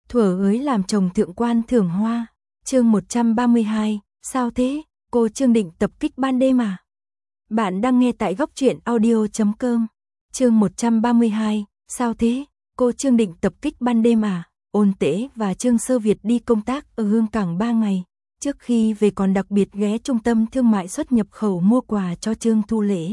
Thuở ới làm chồng thượng quan Thưởng Hoa, chương 132, sao thế, cô Trương định tập kích ban đêm à? Bạn đang nghe tại góc truyện audio.com, chương 132, sao thế, cô Trương định tập kích ban đêm à? Ôn Tễ và Trương Sơ Việt đi công tác ở Hương Cảng 3 ngày, trước khi về còn đặc biệt ghé trung tâm thương mại xuất nhập khẩu mua quà cho Trương Thu Lễ.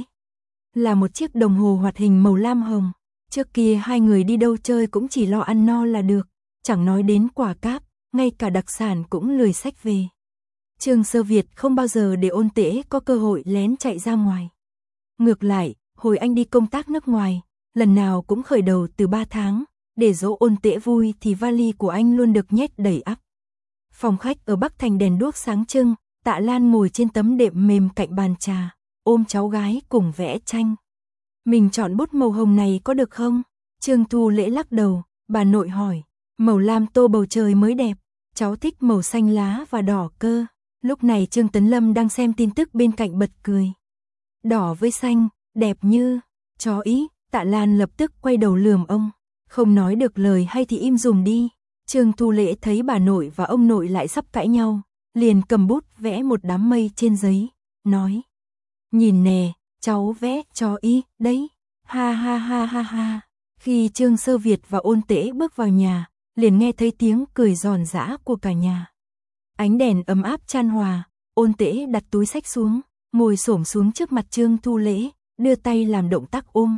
Là một chiếc đồng hồ hoạt hình màu lam hồng, trước kia hai người đi đâu chơi cũng chỉ lo ăn no là được, chẳng nói đến quà cáp, ngay cả đặc sản cũng lười xách về. Trương Sơ Việt không bao giờ để Ôn Tễ có cơ hội lén chạy ra ngoài. Ngược lại, hồi anh đi công tác nước ngoài, lần nào cũng khởi đầu từ 3 tháng, để dỗ Ôn Tễ vui thì vali của anh luôn được nhét đầy ắp. Phòng khách ở Bắc Thành đèn đuốc sáng trưng, Tạ Lan ngồi trên tấm đệm mềm cạnh bàn trà, ôm cháu gái cùng vẽ tranh. Mình chọn bút màu hồng này có được không? Trương Thu Lễ lắc đầu, bà nội hỏi. Màu lam tô bầu trời mới đẹp, cháu thích màu xanh lá và đỏ cơ. Lúc này Trương Tấn Lâm đang xem tin tức bên cạnh bật cười. Đỏ với xanh, đẹp như, chó ý, Tạ Lan lập tức quay đầu lườm ông. Không nói được lời hay thì im dùm đi. Trương Thu Lễ thấy bà nội và ông nội lại sắp cãi nhau, liền cầm bút vẽ một đám mây trên giấy, nói. Nhìn nè, cháu vẽ chó ý, đấy, ha ha ha ha ha. Khi Trương Sơ Việt và Ôn Tễ bước vào nhà, liền nghe thấy tiếng cười giòn giã của cả nhà. Ánh đèn ấm áp chan hòa, Ôn Tễ đặt túi xách xuống, ngồi xổm xuống trước mặt Trương Thu Lễ, đưa tay làm động tác ôm.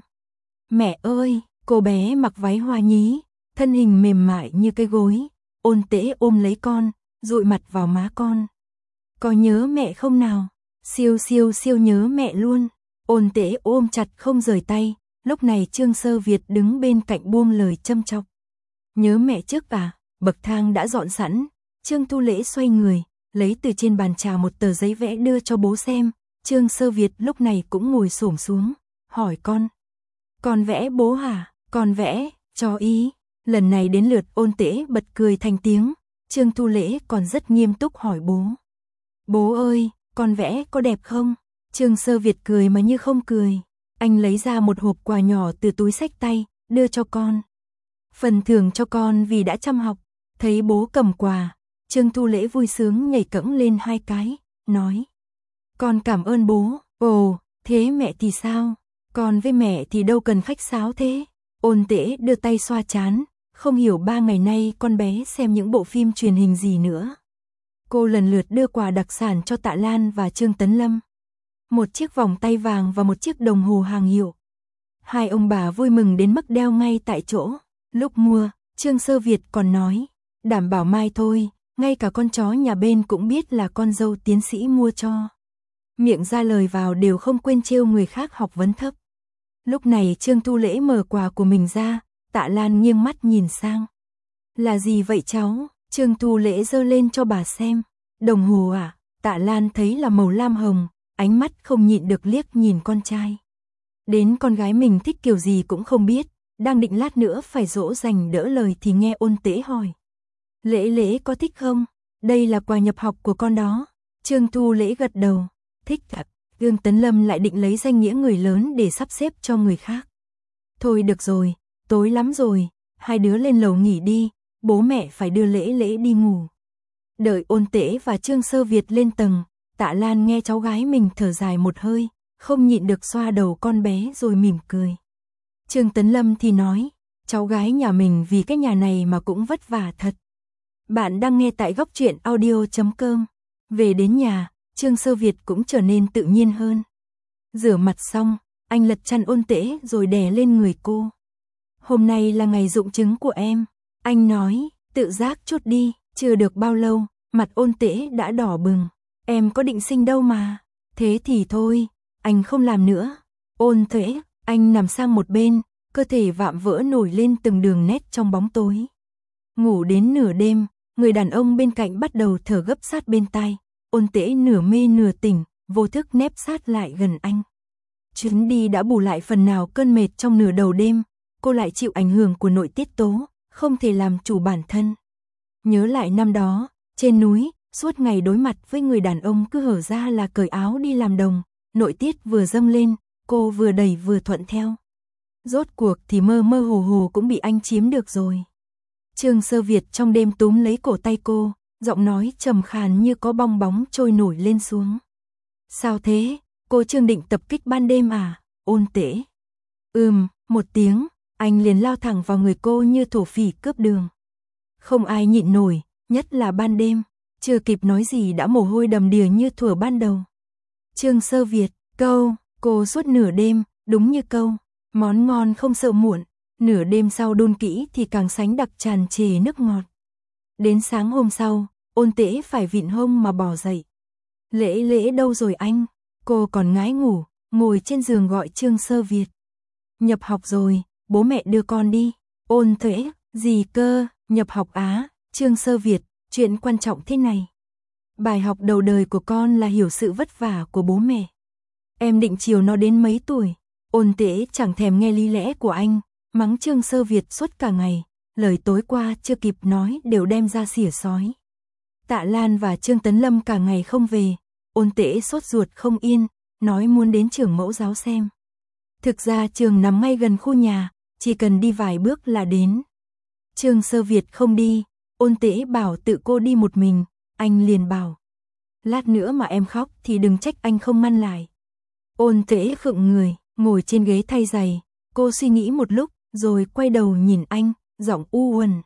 Mẹ ơi, cô bé mặc váy hoa nhí, thân hình mềm mại như cây gối. Ôn Tễ ôm lấy con, dụi mặt vào má con. Có nhớ mẹ không nào? Siêu siêu siêu nhớ mẹ luôn. Ôn Tễ ôm chặt không rời tay. Lúc này Trương Sơ Việt đứng bên cạnh buông lời châm chọc. Nhớ mẹ trước à? Bậc thang đã dọn sẵn. Trương Thu Lễ xoay người, lấy từ trên bàn trà một tờ giấy vẽ đưa cho bố xem. Trương Sơ Việt lúc này cũng ngồi xổm xuống, hỏi con. Con vẽ bố hả? Con vẽ, cho ý. Lần này đến lượt Ôn Tễ bật cười thành tiếng. Trương Thu Lễ còn rất nghiêm túc hỏi bố. Bố ơi, con vẽ có đẹp không? Trương Sơ Việt cười mà như không cười. Anh lấy ra một hộp quà nhỏ từ túi xách tay, đưa cho con. Phần thưởng cho con vì đã chăm học. Thấy bố cầm quà, Trương Thu Lễ vui sướng nhảy cẫng lên 2 cái, nói. Con cảm ơn bố. Ồ, thế mẹ thì sao? Con với mẹ thì đâu cần khách sáo thế. Ôn Tễ đưa tay xoa trán, không hiểu 3 ngày nay con bé xem những bộ phim truyền hình gì nữa. Cô lần lượt đưa quà đặc sản cho Tạ Lan và Trương Tấn Lâm. Một chiếc vòng tay vàng và một chiếc đồng hồ hàng hiệu. Hai ông bà vui mừng đến mức đeo ngay tại chỗ. Lúc mua, Trương Sơ Việt còn nói, đảm bảo mai thôi, ngay cả con chó nhà bên cũng biết là con dâu tiến sĩ mua cho. Miệng ra lời vào đều không quên trêu người khác học vấn thấp. Lúc này Trương Thu Lễ mở quà của mình ra, Tạ Lan nghiêng mắt nhìn sang. Là gì vậy cháu? Trương Thu Lễ giơ lên cho bà xem. Đồng hồ à? Tạ Lan thấy là màu lam hồng, ánh mắt không nhịn được liếc nhìn con trai. Đến con gái mình thích kiểu gì cũng không biết, đang định lát nữa phải dỗ dành đỡ lời thì nghe Ôn Tễ hỏi. Lễ có thích không? Đây là quà nhập học của con đó. Trương Thu Lễ gật đầu, thích thật. Trương Tấn Lâm lại định lấy danh nghĩa người lớn để sắp xếp cho người khác. Thôi được rồi, tối lắm rồi, hai đứa lên lầu nghỉ đi, bố mẹ phải đưa Lễ đi ngủ. Đợi Ôn Tễ và Trương Sơ Việt lên tầng, Tạ Lan nghe cháu gái mình thở dài một hơi, không nhịn được xoa đầu con bé rồi mỉm cười. Trương Tấn Lâm thì nói, cháu gái nhà mình vì cái nhà này mà cũng vất vả thật. Bạn đang nghe tại góc truyện audio.com. Về đến nhà, Trương Sơ Việt cũng trở nên tự nhiên hơn. Rửa mặt xong, anh lật chăn Ôn Tễ rồi đè lên người cô. Hôm nay là ngày rụng trứng của em. Anh nói, tự giác chút đi, chưa được bao lâu, mặt Ôn Tễ đã đỏ bừng. Em có định sinh đâu mà. Thế thì thôi, anh không làm nữa. Ôn Tễ, anh nằm sang một bên, cơ thể vạm vỡ nổi lên từng đường nét trong bóng tối. Ngủ đến nửa đêm, người đàn ông bên cạnh bắt đầu thở gấp sát bên tai. Ôn Tễ nửa mê nửa tỉnh, vô thức nép sát lại gần anh. Chuyến đi đã bù lại phần nào cơn mệt trong nửa đầu đêm, cô lại chịu ảnh hưởng của nội tiết tố, không thể làm chủ bản thân. Nhớ lại năm đó, trên núi, suốt ngày đối mặt với người đàn ông cứ hở ra là cởi áo đi làm đồng, nội tiết vừa dâng lên, cô vừa đẩy vừa thuận theo. Rốt cuộc thì mơ mơ hồ hồ cũng bị anh chiếm được rồi. Trương Sơ Việt trong đêm túm lấy cổ tay cô, giọng nói trầm khàn như có bong bóng trôi nổi lên xuống. Sao thế, cô Trương định tập kích ban đêm à? Ôn Tễ. Một tiếng, anh liền lao thẳng vào người cô như thổ phỉ cướp đường. Không ai nhịn nổi, nhất là ban đêm, chưa kịp nói gì đã mồ hôi đầm đìa như thuở ban đầu. Trương Sơ Việt, cô suốt nửa đêm, đúng như câu, món ngon không sợ muộn, nửa đêm sau đun kỹ thì càng sánh đặc tràn trề nước ngọt. Đến sáng hôm sau, Ôn Tễ phải vịn hông mà bỏ dậy. Lễ đâu rồi anh? Cô còn ngái ngủ, ngồi trên giường gọi Trương Sơ Việt. Nhập học rồi, bố mẹ đưa con đi. Ôn Tễ, gì cơ, nhập học á? Trương Sơ Việt, chuyện quan trọng thế này. Bài học đầu đời của con là hiểu sự vất vả của bố mẹ. Em định chiều nó đến mấy tuổi? Ôn Tễ chẳng thèm nghe lý lẽ của anh, mắng Trương Sơ Việt suốt cả ngày, lời tối qua chưa kịp nói đều đem ra xỉa xói. Tạ Lan và Trương Tấn Lâm cả ngày không về, Ôn Tễ sốt ruột không yên, nói muốn đến trường mẫu giáo xem. Thực ra trường nằm ngay gần khu nhà, chỉ cần đi vài bước là đến. Trương Sơ Việt không đi, Ôn Tễ bảo tự cô đi một mình, anh liền bảo. Lát nữa mà em khóc thì đừng trách anh không ngăn lại. Ôn Tễ khựng người, ngồi trên ghế thay giày, cô suy nghĩ một lúc, rồi quay đầu nhìn anh, giọng u uẩn.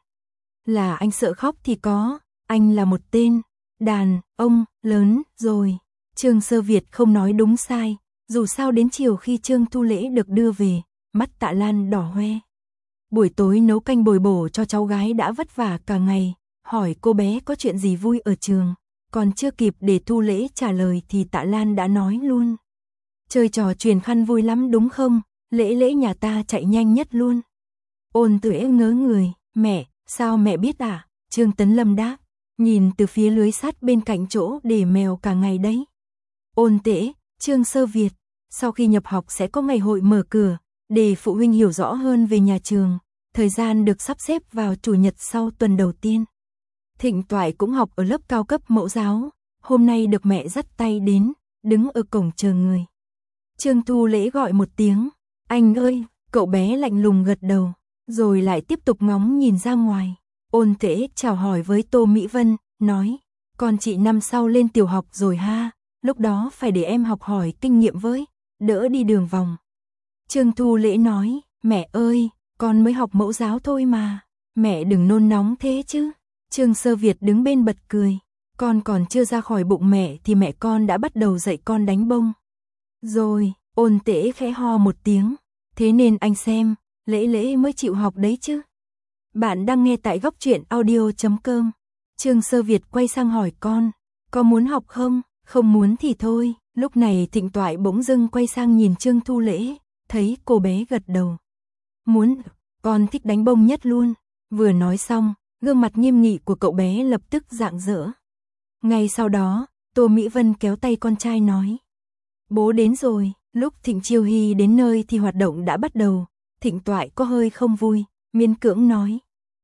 Là anh sợ khóc thì có, anh là một tên đàn ông lớn rồi. Trương Sơ Việt không nói đúng sai, dù sao đến chiều khi Trương Thu Lễ được đưa về, mắt Tạ Lan đỏ hoe. Buổi tối nấu canh bồi bổ cho cháu gái đã vất vả cả ngày, hỏi cô bé có chuyện gì vui ở trường, còn chưa kịp để Thu Lễ trả lời thì Tạ Lan đã nói luôn. Chơi trò truyền khăn vui lắm đúng không? Lễ nhà ta chạy nhanh nhất luôn. Ôn Tễ ngớ người, mẹ, sao mẹ biết à? Trương Tấn Lâm đáp, nhìn từ phía lưới sắt bên cạnh chỗ để mèo cả ngày đấy. Ôn Tễ, Trương Sơ Việt, sau khi nhập học sẽ có ngày hội mở cửa, để phụ huynh hiểu rõ hơn về nhà trường, thời gian được sắp xếp vào chủ nhật sau tuần đầu tiên. Thịnh Toại cũng học ở lớp cao cấp mẫu giáo, hôm nay được mẹ dắt tay đến, đứng ở cổng chờ người. Trương Thu Lễ gọi một tiếng, anh ơi, cậu bé lạnh lùng gật đầu, rồi lại tiếp tục ngóng nhìn ra ngoài. Ôn Tễ chào hỏi với Tô Mỹ Vân, nói, con chị năm sau lên tiểu học rồi ha, lúc đó phải để em học hỏi kinh nghiệm với, đỡ đi đường vòng. Trương Thu Lễ nói, mẹ ơi, con mới học mẫu giáo thôi mà, mẹ đừng nôn nóng thế chứ. Trương Sơ Việt đứng bên bật cười, con còn chưa ra khỏi bụng mẹ thì mẹ con đã bắt đầu dạy con đánh bông. Rồi, Ôn Tễ khẽ ho một tiếng, thế nên anh xem, Lễ mới chịu học đấy chứ. Bạn đang nghe tại góc truyện audio.com. Trương Sơ Việt quay sang hỏi con, có muốn học không? Không muốn thì thôi. Lúc này Thịnh Toại bỗng dưng quay sang nhìn Trương Thu Lễ, thấy cô bé gật đầu. Muốn, con thích đánh bông nhất luôn. Vừa nói xong, gương mặt nghiêm nghị của cậu bé lập tức rạng rỡ. Ngay sau đó, Tô Mỹ Vân kéo tay con trai nói. Bố đến rồi. Lúc Thịnh Chiêu Hy đến nơi thì hoạt động đã bắt đầu. Thịnh Toại có hơi không vui, miễn cưỡng nói.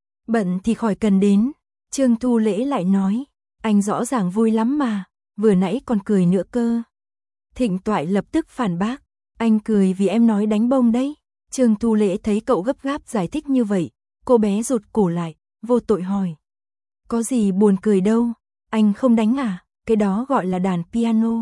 Bận thì khỏi cần đến. Trương Thu Lễ lại nói, anh rõ ràng vui lắm mà, vừa nãy còn cười nữa cơ. Thịnh Toại lập tức phản bác, anh cười vì em nói đánh bông đấy. Trương Thu Lễ thấy cậu gấp gáp giải thích như vậy, cô bé rụt cổ lại, vô tội hỏi. Có gì buồn cười đâu, anh không đánh à, cái đó gọi là đàn piano.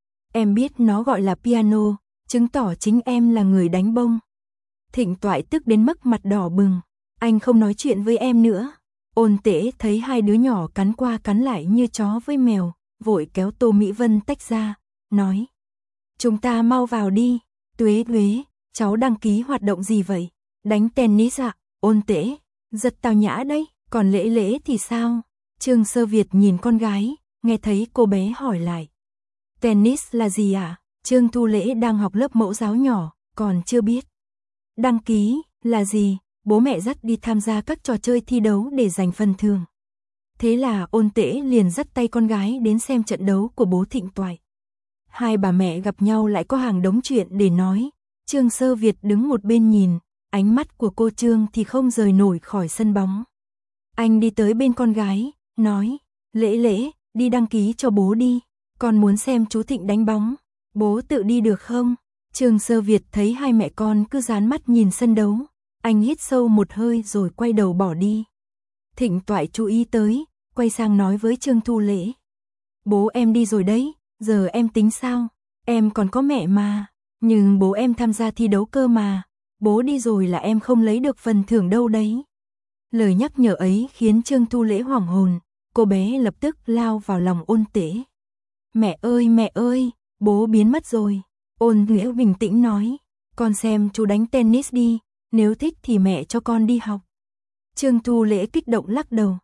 Em biết nó gọi là piano, chứng tỏ chính em là người đánh bông. Thịnh Toại tức đến mức mặt đỏ bừng, anh không nói chuyện với em nữa. Ôn Tễ thấy hai đứa nhỏ cắn qua cắn lại như chó với mèo, vội kéo Tô Mỹ Vân tách ra, nói. Chúng ta mau vào đi. Tuế, cháu đăng ký hoạt động gì vậy? Đánh tennis ạ. Ôn Tễ, rất tao nhã đấy, còn Lễ thì sao? Trương Sơ Việt nhìn con gái, nghe thấy cô bé hỏi lại. Tennis là gì ạ? Trương Thu Lễ đang học lớp mẫu giáo nhỏ, còn chưa biết. Đăng ký là gì? Bố mẹ dắt đi tham gia các trò chơi thi đấu để giành phần thưởng. Thế là Ôn Tễ liền dắt tay con gái đến xem trận đấu của bố Thịnh Toại. Hai bà mẹ gặp nhau lại có hàng đống chuyện để nói. Trương Sơ Việt đứng một bên nhìn, ánh mắt của cô Trương thì không rời nổi khỏi sân bóng. Anh đi tới bên con gái, nói, Lễ, đi đăng ký cho bố đi, con muốn xem chú Thịnh đánh bóng, bố tự đi được không? Trương Sơ Việt thấy hai mẹ con cứ dán mắt nhìn sân đấu, anh hít sâu một hơi rồi quay đầu bỏ đi. Thịnh Toại chú ý tới, quay sang nói với Trương Thu Lễ. Bố em đi rồi đấy, giờ em tính sao? Em còn có mẹ mà, nhưng bố em tham gia thi đấu cơ mà, bố đi rồi là em không lấy được phần thưởng đâu đấy. Lời nhắc nhở ấy khiến Trương Thu Lễ hoảng hồn, cô bé lập tức lao vào lòng Ôn Tế. Mẹ ơi, bố biến mất rồi. Ôn Liễu bình tĩnh nói, con xem chú đánh tennis đi, nếu thích thì mẹ cho con đi học. Trương Thu Lễ kích động lắc đầu,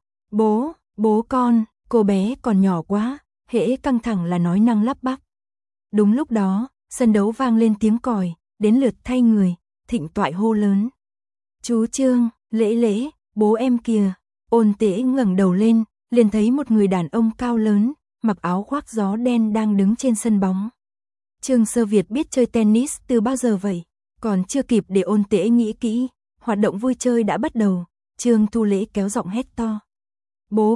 bố con, cô bé còn nhỏ quá, hễ căng thẳng là nói năng lắp bắp. Đúng lúc đó, sân đấu vang lên tiếng còi, đến lượt thay người, Thịnh Toại hô lớn. Chú Trương, Lễ, bố em kìa. Ôn Tế ngẩng đầu lên, liền thấy một người đàn ông cao lớn, mặc áo khoác gió đen đang đứng trên sân bóng. Trương Sơ Việt biết chơi tennis từ bao giờ vậy? Còn chưa kịp để Ôn Tế nghĩ kỹ, hoạt động vui chơi đã bắt đầu. Trương Thu Lễ kéo giọng hét to. Bố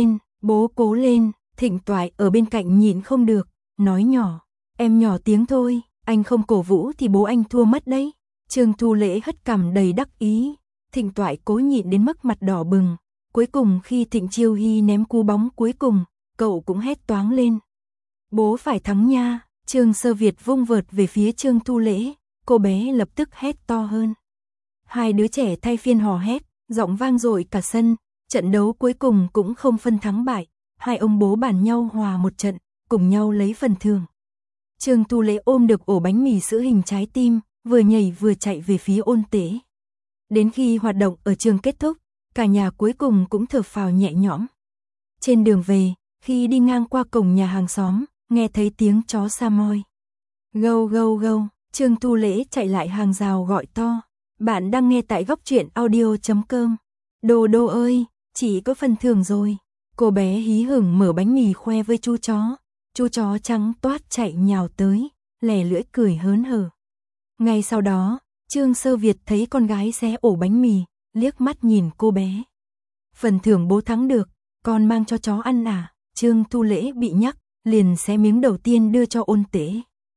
cố lên, Thịnh Toại ở bên cạnh nhịn không được, nói nhỏ. Em nhỏ tiếng thôi, anh không cổ vũ thì bố anh thua mất đấy. Trương Thu Lễ hất cằm đầy đắc ý. Thịnh Toại cố nhịn đến mức mặt đỏ bừng. Cuối cùng khi Thịnh Chiêu Hy ném cú bóng cuối cùng, cậu cũng hét toáng lên. Bố phải thắng nha. Trương Sơ Việt vung vợt về phía Trương Thu Lễ. Cô bé lập tức hét to hơn. Hai đứa trẻ thay phiên hò hét, giọng vang dội cả sân. Trận đấu cuối cùng cũng không phân thắng bại. Hai ông bố bàn nhau hòa một trận, cùng nhau lấy phần thưởng. Trương Thu Lễ ôm được ổ bánh mì sữa hình trái tim, vừa nhảy vừa chạy về phía Ôn Tế. Đến khi hoạt động ở trường kết thúc, cả nhà cuối cùng cũng thở phào nhẹ nhõm. Trên đường về, khi đi ngang qua cổng nhà hàng xóm, nghe thấy tiếng chó sa moi. Gâu gâu gâu, Trương Thu Lễ chạy lại hàng rào gọi to. Bạn đang nghe tại Góc Truyện Audio.com. Đô ơi, chỉ có phần thưởng rồi. Cô bé hí hửng mở bánh mì khoe với chú chó. Chú chó trắng toát chạy nhào tới, lè lưỡi cười hớn hở. Ngay sau đó, Trương Sơ Việt thấy con gái xé ổ bánh mì, liếc mắt nhìn cô bé. Phần thưởng bố thắng được, con mang cho chó ăn à? Trương Thu Lễ bị nhắc, liền xé miếng đầu tiên đưa cho Ôn Tế.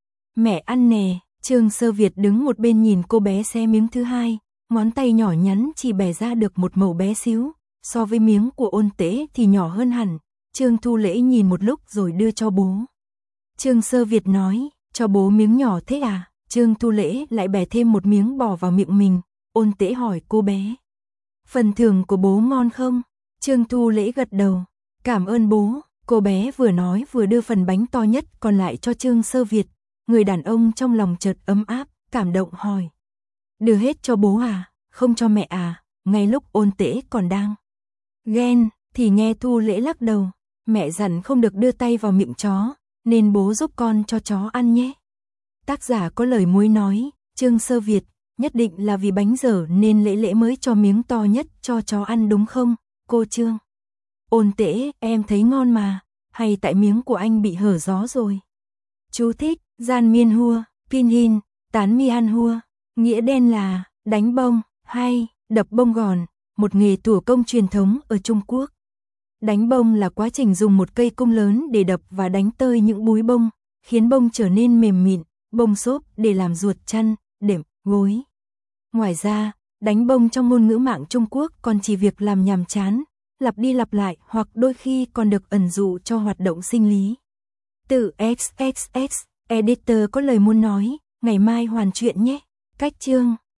Mẹ ăn nè. Trương Sơ Việt đứng một bên nhìn cô bé xé miếng thứ hai, ngón tay nhỏ nhắn chỉ bẻ ra được một mẩu bé xíu, so với miếng của Ôn Tế thì nhỏ hơn hẳn. Trương Thu Lễ nhìn một lúc rồi đưa cho bố. Trương Sơ Việt nói, cho bố miếng nhỏ thế à? Trương Thu Lễ lại bẻ thêm một miếng bỏ vào miệng mình. Ôn Tế hỏi cô bé. Phần thưởng của bố ngon không? Trương Thu Lễ gật đầu. Cảm ơn bố. Cô bé vừa nói vừa đưa phần bánh to nhất còn lại cho Trương Sơ Việt. Người đàn ông trong lòng chợt ấm áp, cảm động hỏi. Đưa hết cho bố à? Không cho mẹ à? Ngay lúc Ôn Tế còn đang ghen, thì nghe Thu Lễ lắc đầu. Mẹ dặn không được đưa tay vào miệng chó, nên bố giúp con cho chó ăn nhé. Tác giả có lời muốn nói, Trương Sơ Việt, nhất định là vì bánh dở nên Lễ mới cho miếng to nhất cho chó ăn đúng không, cô Trương? Ôn Tế, em thấy ngon mà, hay tại miếng của anh bị hở gió rồi? Chú thích, gian miên hua, pin hin, tán mi ăn hua, nghĩa đen là đánh bông, hay đập bông gòn, một nghề thủ công truyền thống ở Trung Quốc. Đánh bông là quá trình dùng một cây cung lớn để đập và đánh tơi những búi bông, khiến bông trở nên mềm mịn, bông xốp để làm ruột chăn, đệm, gối. Ngoài ra, đánh bông trong ngôn ngữ mạng Trung Quốc còn chỉ việc làm nhàm chán, lặp đi lặp lại hoặc đôi khi còn được ẩn dụ cho hoạt động sinh lý. Từ XXX, editor có lời muốn nói, ngày mai hoàn chuyện nhé. Cách chương